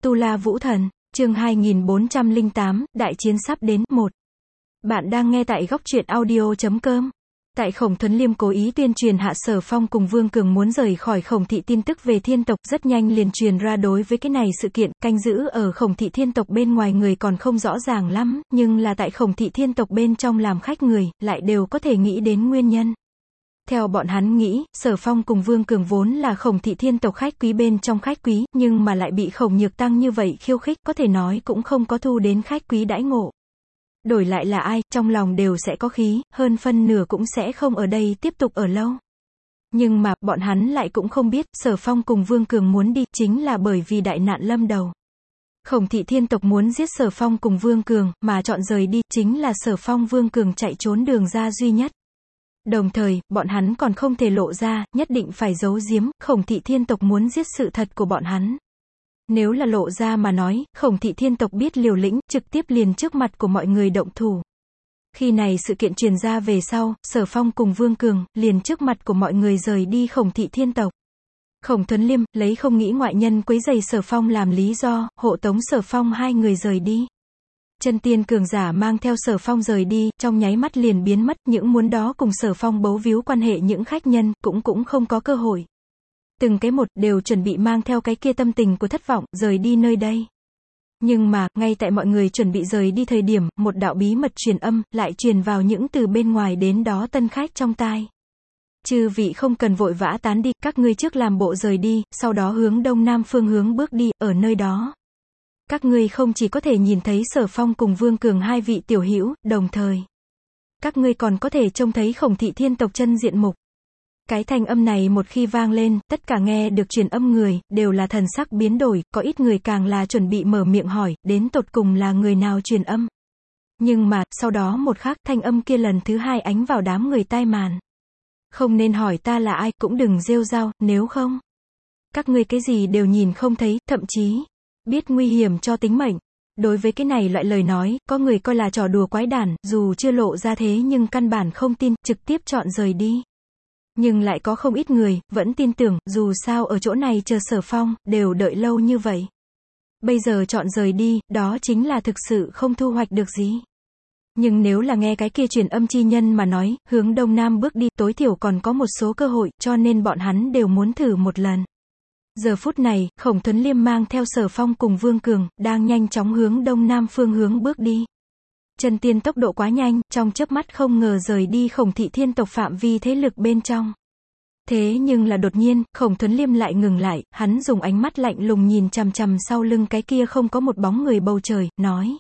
Tu La Vũ Thần, chương 2408, đại chiến sắp đến, 1. Bạn đang nghe tại góc truyện audio.com. Tại Khổng Thuấn Liêm cố ý tuyên truyền Hạ Sở Phong cùng Vương Cường muốn rời khỏi Khổng thị tin tức về thiên tộc rất nhanh liền truyền ra. Đối với cái này sự kiện, canh giữ ở Khổng thị thiên tộc bên ngoài người còn không rõ ràng lắm, nhưng là tại Khổng thị thiên tộc bên trong làm khách người, lại đều có thể nghĩ đến nguyên nhân. Theo bọn hắn nghĩ, Sở Phong cùng Vương Cường vốn là Khổng thị thiên tộc khách quý bên trong khách quý, nhưng mà lại bị Khổng Nhược Tăng như vậy khiêu khích, có thể nói cũng không có thu đến khách quý đãi ngộ. Đổi lại là ai, trong lòng đều sẽ có khí, hơn phân nửa cũng sẽ không ở đây tiếp tục ở lâu. Nhưng mà, bọn hắn lại cũng không biết, Sở Phong cùng Vương Cường muốn đi, chính là bởi vì đại nạn lâm đầu. Khổng thị thiên tộc muốn giết Sở Phong cùng Vương Cường, mà chọn rời đi, chính là Sở Phong Vương Cường chạy trốn đường ra duy nhất. Đồng thời, bọn hắn còn không thể lộ ra, nhất định phải giấu giếm, Khổng thị thiên tộc muốn giết sự thật của bọn hắn. Nếu là lộ ra mà nói, Khổng thị thiên tộc biết liều lĩnh, trực tiếp liền trước mặt của mọi người động thủ. Khi này sự kiện truyền ra về sau, Sở Phong cùng Vương Cường, liền trước mặt của mọi người rời đi Khổng thị thiên tộc. Khổng Thuấn Liêm, lấy không nghĩ ngoại nhân quấy rầy Sở Phong làm lý do, hộ tống Sở Phong hai người rời đi. Chân tiên cường giả mang theo Sở Phong rời đi, trong nháy mắt liền biến mất, những muốn đó cùng Sở Phong bấu víu quan hệ những khách nhân, cũng không có cơ hội. Từng cái một, đều chuẩn bị mang theo cái kia tâm tình của thất vọng, rời đi nơi đây. Nhưng mà, ngay tại mọi người chuẩn bị rời đi thời điểm, một đạo bí mật truyền âm, lại truyền vào những từ bên ngoài đến đó tân khách trong tai. Chư vị không cần vội vã tán đi, các ngươi trước làm bộ rời đi, sau đó hướng đông nam phương hướng bước đi, ở nơi đó. Các ngươi không chỉ có thể nhìn thấy Sở Phong cùng Vương Cường hai vị tiểu hữu, đồng thời. Các ngươi còn có thể trông thấy Khổng thị thiên tộc chân diện mục. Cái thanh âm này một khi vang lên, tất cả nghe được truyền âm người, đều là thần sắc biến đổi, có ít người càng là chuẩn bị mở miệng hỏi, đến tột cùng là người nào truyền âm. Nhưng mà, sau đó một khắc, thanh âm kia lần thứ hai ánh vào đám người tai màn. Không nên hỏi ta là ai, cũng đừng rêu rao, nếu không. Các ngươi cái gì đều nhìn không thấy, thậm chí, biết nguy hiểm cho tính mệnh. Đối với cái này loại lời nói, có người coi là trò đùa quái đản, dù chưa lộ ra thế nhưng căn bản không tin, trực tiếp chọn rời đi. Nhưng lại có không ít người, vẫn tin tưởng, dù sao ở chỗ này chờ Sở Phong, đều đợi lâu như vậy. Bây giờ chọn rời đi, đó chính là thực sự không thu hoạch được gì. Nhưng nếu là nghe cái kia truyền âm chi nhân mà nói, hướng đông nam bước đi, tối thiểu còn có một số cơ hội, cho nên bọn hắn đều muốn thử một lần. Giờ phút này, Khổng Thuấn Liêm mang theo Sở Phong cùng Vương Cường, đang nhanh chóng hướng đông nam phương hướng bước đi. Chân tiên tốc độ quá nhanh, trong chớp mắt không ngờ rời đi Khổng thị thiên tộc phạm vi thế lực bên trong. Thế nhưng là đột nhiên, Khổng Thuấn Liêm lại ngừng lại, hắn dùng ánh mắt lạnh lùng nhìn chằm chằm sau lưng cái kia không có một bóng người bầu trời, nói.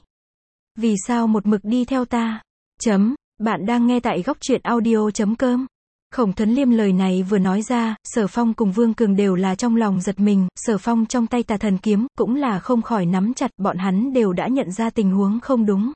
Vì sao một mực đi theo ta? Bạn đang nghe tại góc truyện audio.com. Khổng Thuấn Liêm lời này vừa nói ra, Sở Phong cùng Vương Cường đều là trong lòng giật mình, Sở Phong trong tay Tà Thần kiếm, cũng là không khỏi nắm chặt, bọn hắn đều đã nhận ra tình huống không đúng.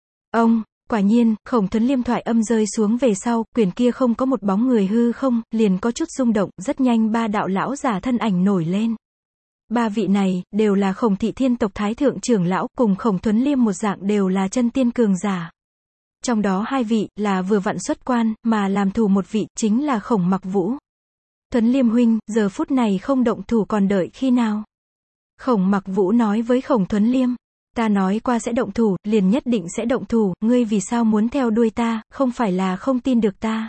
Quả nhiên, Khổng Thuấn Liêm thoại âm rơi xuống về sau, quyển kia không có một bóng người hư không, liền có chút rung động, rất nhanh ba đạo lão giả thân ảnh nổi lên. Ba vị này, đều là Khổng thị thiên tộc thái thượng trưởng lão, cùng Khổng Thuấn Liêm một dạng đều là chân tiên cường giả. Trong đó hai vị, là vừa vặn xuất quan, mà làm thủ một vị, chính là Khổng Mặc Vũ. Thuấn Liêm huynh, giờ phút này không động thủ còn đợi khi nào? Khổng Mặc Vũ nói với Khổng Thuấn Liêm. Ta nói qua sẽ động thủ, liền nhất định sẽ động thủ, ngươi vì sao muốn theo đuôi ta, không phải là không tin được ta.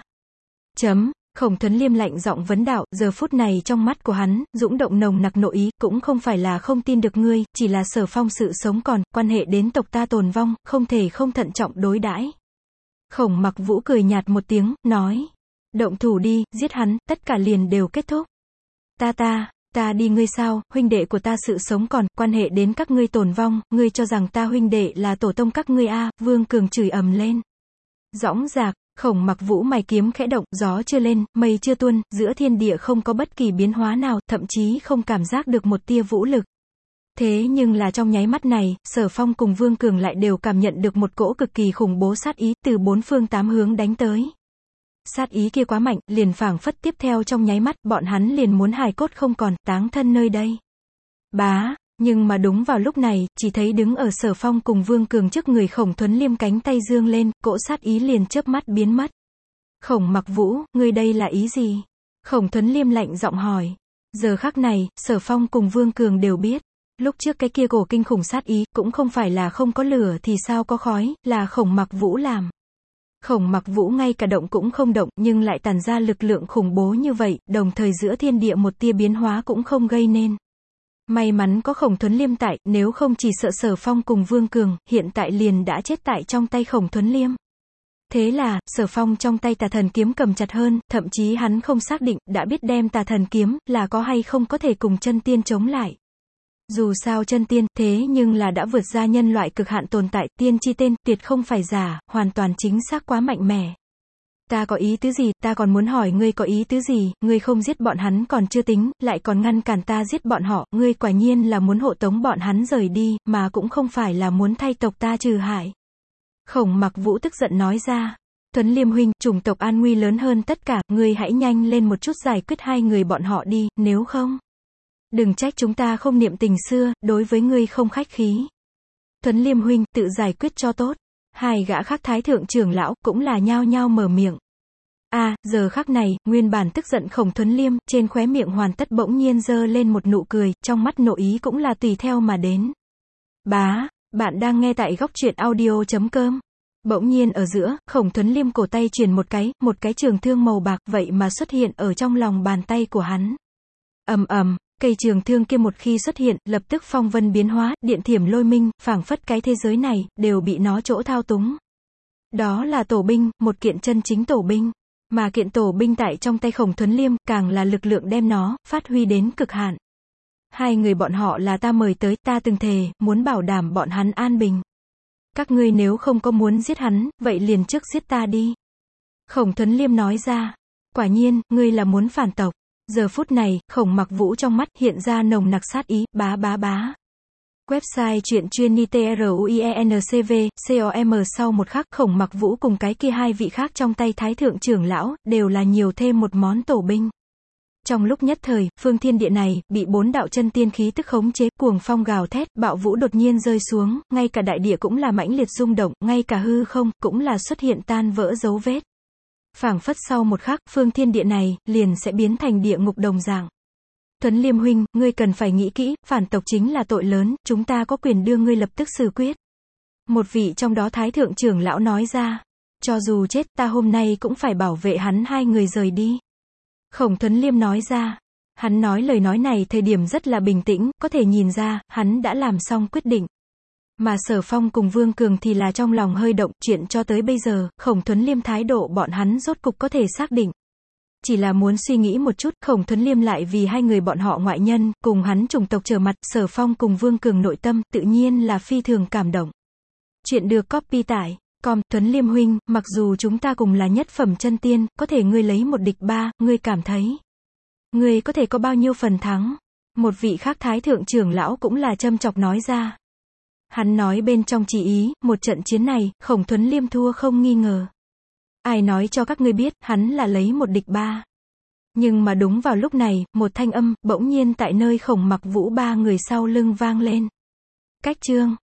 Khổng Thuấn Liêm lạnh giọng vấn đạo, giờ phút này trong mắt của hắn, dũng động nồng nặc nội ý, cũng không phải là không tin được ngươi, chỉ là Sở Phong sự sống còn, quan hệ đến tộc ta tồn vong, không thể không thận trọng đối đãi. Khổng Mặc Vũ cười nhạt một tiếng, nói. Động thủ đi, giết hắn, tất cả liền đều kết thúc. Ta đi ngươi sao, huynh đệ của ta sự sống còn, quan hệ đến các ngươi tồn vong, ngươi cho rằng ta huynh đệ là tổ tông các ngươi a? Vương Cường chửi ầm lên. Dõng dạc, Khổng Mặc Vũ mày kiếm khẽ động, gió chưa lên, mây chưa tuôn, giữa thiên địa không có bất kỳ biến hóa nào, thậm chí không cảm giác được một tia vũ lực. Thế nhưng là trong nháy mắt này, Sở Phong cùng Vương Cường lại đều cảm nhận được một cỗ cực kỳ khủng bố sát ý, từ bốn phương tám hướng đánh tới. Sát ý kia quá mạnh, liền phảng phất tiếp theo trong nháy mắt, bọn hắn liền muốn hài cốt không còn, táng thân nơi đây. Nhưng mà đúng vào lúc này, chỉ thấy đứng ở Sở Phong cùng Vương Cường trước người Khổng Thuấn Liêm cánh tay dương lên, cỗ sát ý liền chớp mắt biến mất. Khổng Mặc Vũ, ngươi đây là ý gì? Khổng Thuấn Liêm lạnh giọng hỏi. Giờ khắc này, Sở Phong cùng Vương Cường đều biết. Lúc trước cái kia cổ kinh khủng sát ý, cũng không phải là không có lửa thì sao có khói, là Khổng Mặc Vũ làm. Khổng Mặc Vũ ngay cả động cũng không động, nhưng lại tản ra lực lượng khủng bố như vậy, đồng thời giữa thiên địa một tia biến hóa cũng không gây nên. May mắn có Khổng Thuấn Liêm tại, nếu không chỉ sợ Sở Phong cùng Vương Cường, hiện tại liền đã chết tại trong tay Khổng Thuấn Liêm. Thế là, Sở Phong trong tay Tà Thần Kiếm cầm chặt hơn, thậm chí hắn không xác định, đã biết đem Tà Thần Kiếm, là có hay không có thể cùng chân tiên chống lại. Dù sao chân tiên, thế nhưng là đã vượt ra nhân loại cực hạn tồn tại, tiên chi tên, tuyệt không phải giả, hoàn toàn chính xác quá mạnh mẽ. Ta có ý tứ gì, ta còn muốn hỏi ngươi có ý tứ gì, ngươi không giết bọn hắn còn chưa tính, lại còn ngăn cản ta giết bọn họ, ngươi quả nhiên là muốn hộ tống bọn hắn rời đi, mà cũng không phải là muốn thay tộc ta trừ hại. Khổng Mặc Vũ tức giận nói ra. Thuấn Liêm huynh, chủng tộc an nguy lớn hơn tất cả, ngươi hãy nhanh lên một chút giải quyết hai người bọn họ đi, nếu không. Đừng trách chúng ta không niệm tình xưa, đối với ngươi không khách khí. Thuấn Liêm huynh, tự giải quyết cho tốt. Hai gã khác thái thượng trưởng lão, cũng là nhao nhao mở miệng. Giờ khắc này, nguyên bản tức giận Khổng Thuấn Liêm, trên khóe miệng hoàn tất bỗng nhiên giơ lên một nụ cười, trong mắt nội ý cũng là tùy theo mà đến. Bạn đang nghe tại Góc Truyện Audio.com. Bỗng nhiên ở giữa, Khổng Thuấn Liêm cổ tay truyền một cái trường thương màu bạc, vậy mà xuất hiện ở trong lòng bàn tay của hắn. Cây trường thương kia một khi xuất hiện, lập tức phong vân biến hóa, điện thiểm lôi minh, phảng phất cái thế giới này, đều bị nó chỗ thao túng. Đó là tổ binh, một kiện chân chính tổ binh. Mà kiện tổ binh tại trong tay Khổng Thuấn Liêm, càng là lực lượng đem nó, phát huy đến cực hạn. Hai người bọn họ là ta mời tới, ta từng thề, muốn bảo đảm bọn hắn an bình. Các ngươi nếu không có muốn giết hắn, vậy liền trước giết ta đi. Khổng Thuấn Liêm nói ra. Quả nhiên, ngươi là muốn phản tộc. Giờ phút này, Khổng Mặc Vũ trong mắt hiện ra nồng nặc sát ý, bá. Website truyện chuyên nitruencv.com sau một khắc Khổng Mặc Vũ cùng cái kia hai vị khác trong tay thái thượng trưởng lão, đều là nhiều thêm một món tổ binh. Trong lúc nhất thời, phương thiên địa này, bị bốn đạo chân tiên khí tức khống chế, cuồng phong gào thét, bạo vũ đột nhiên rơi xuống, ngay cả đại địa cũng là mãnh liệt rung động, ngay cả hư không, cũng là xuất hiện tan vỡ dấu vết. Phảng phất sau một khắc, phương thiên địa này, liền sẽ biến thành địa ngục đồng dạng. Thuấn Liêm huynh, ngươi cần phải nghĩ kỹ, phản tộc chính là tội lớn, chúng ta có quyền đưa ngươi lập tức xử quyết. Một vị trong đó thái thượng trưởng lão nói ra. Cho dù chết, ta hôm nay cũng phải bảo vệ hắn hai người rời đi. Khổng Thuấn Liêm nói ra. Hắn nói lời nói này thời điểm rất là bình tĩnh, có thể nhìn ra, hắn đã làm xong quyết định. Mà Sở Phong cùng Vương Cường thì là trong lòng hơi động, chuyện cho tới bây giờ, Khổng Thuấn Liêm thái độ bọn hắn rốt cục có thể xác định. Chỉ là muốn suy nghĩ một chút, Khổng Thuấn Liêm lại vì hai người bọn họ ngoại nhân, cùng hắn chủng tộc trở mặt, Sở Phong cùng Vương Cường nội tâm, tự nhiên là phi thường cảm động. Chuyện được copy tải. Thuấn Liêm huynh, mặc dù chúng ta cùng là nhất phẩm chân tiên, có thể ngươi lấy một địch ba, ngươi cảm thấy. Ngươi có thể có bao nhiêu phần thắng? Một vị khác thái thượng trưởng lão cũng là châm chọc nói ra. Hắn nói bên trong chỉ ý, một trận chiến này, Khổng Thuấn Liêm thua không nghi ngờ. Ai nói cho các ngươi biết, hắn là lấy một địch ba. Nhưng mà đúng vào lúc này, một thanh âm, bỗng nhiên tại nơi Khổng Mặc Vũ ba người sau lưng vang lên. Cách chương.